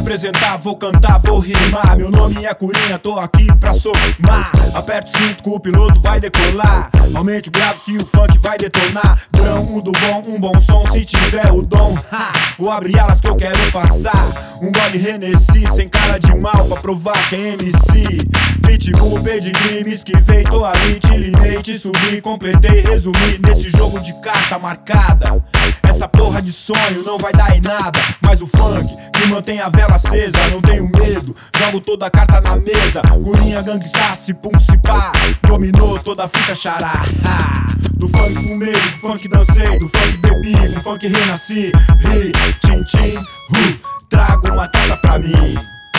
apresentar, vou cantar, vou rimar. Meu nome é Curinha, tô aqui pra somar. Aperta o cinto que o piloto vai decolar. Aumente o grave que o funk vai detonar. Grão, do bom, um bom som se tiver o dom. Vou abrir alas que eu quero passar. Um gole Hennessy sem cara de mal pra provar que é MC. Pitbull, pedigree, me esquivei, tô ali, te limei, te subi, completei, resumi nesse jogo de carta marcada. Essa porra de sonho não vai dar em nada, mas o funk que mantém a vela acesa. Não tenho medo, jogo toda a carta na mesa. Curinha, gangsta, se pum, se pá, dominou toda a fita xará. Do funk fumei, do funk dancei, do funk bebi, do funk renasci. Ri, tchim, tchim, trago uma taça pra mim.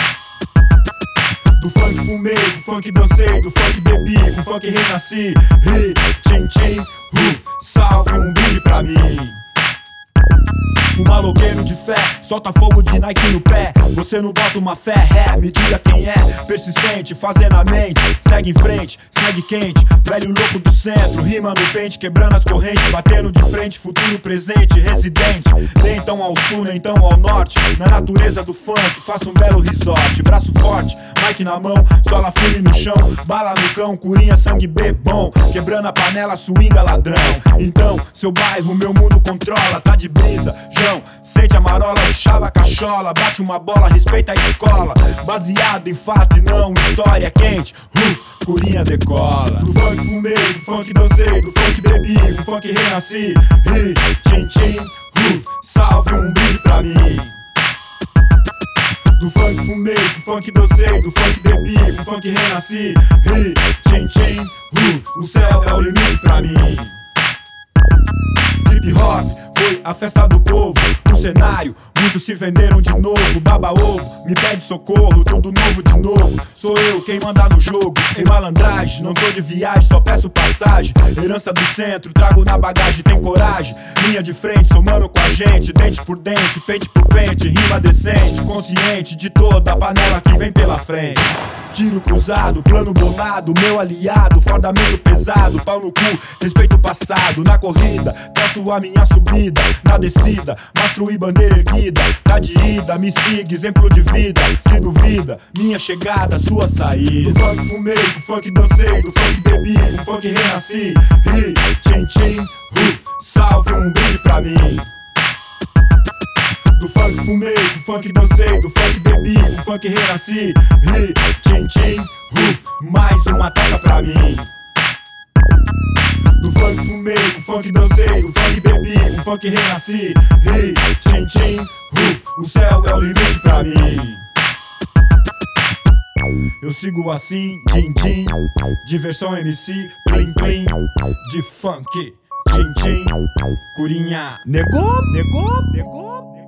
Do funk fumei, do funk dancei, do funk bebi, do funk renasci. Ri, tchim, tchim, salve um brinde pra mim. Um maloqueiro de fé, solta fogo de Nike no pé. Você não bota uma fé, me diga quem é. Persistente, fazendo a mente, segue em frente, segue quente. Velho louco do centro, rima no pente, quebrando as correntes, batendo de frente, futuro, presente, residente. Nem então ao sul, nem então ao norte. Na natureza do funk, faça um belo resort. Braço forte, mic na mão, sola firme no chão. Bala no cão, Curinha, sangue bebom. Quebrando a panela, swinga ladrão. Então, seu bairro, meu mundo controla. Tá de brisa, João, sente a marola, chava cachola. Bate uma bola, respeita a escola. Baseado em fato e não história quente. Curinha decola. Do funk fumei, do funk dancei, do funk bebi, do funk renasci. Ri, tchim, tchim, salve um brinde pra mim. Do funk fumei, do funk dancei, do funk bebi, do funk renasci. Ri, tchim, tchim, o céu é o limite pra mim. Hip hop foi a festa do povo. No cenário, muitos se venderam de novo. Baba ovo, me pede socorro, tudo novo de novo. Sou eu quem manda no jogo, em malandragem. Não tô de viagem, só peço passagem. Herança do centro, trago na bagagem, tem coragem. Linha de frente, somando com a gente. Dente por dente, pente por pente, rima decente. Consciente de toda a panela que vem pela frente. Tiro cruzado, plano bolado, meu aliado. Fardamento pesado, pau no cu, respeito o passado. Na corrida, traço a minha subida. Na descida, mastro e bandeira erguida. Tá de ida, me siga, exemplo de vida. Se duvida, minha chegada, sua saída. Do funk fumei, do funk dancei, do funk bebi, do funk renasci. Ri, tchim, tchim, salve um brinde pra mim. Do funk fumei, do funk dancei, do funk bebi, do funk renasci. Ri, tchim, tchim, mais uma taça pra mim. Do funk fumei, do funk dancei, do funk bebi, do funk renasci. Ri, tchim, tchim, o céu é o limite pra mim. Eu sigo assim, din, din, diversão MC, plim, plim, de funk, tchim, tchim, Curinha. Negou, negou, negou.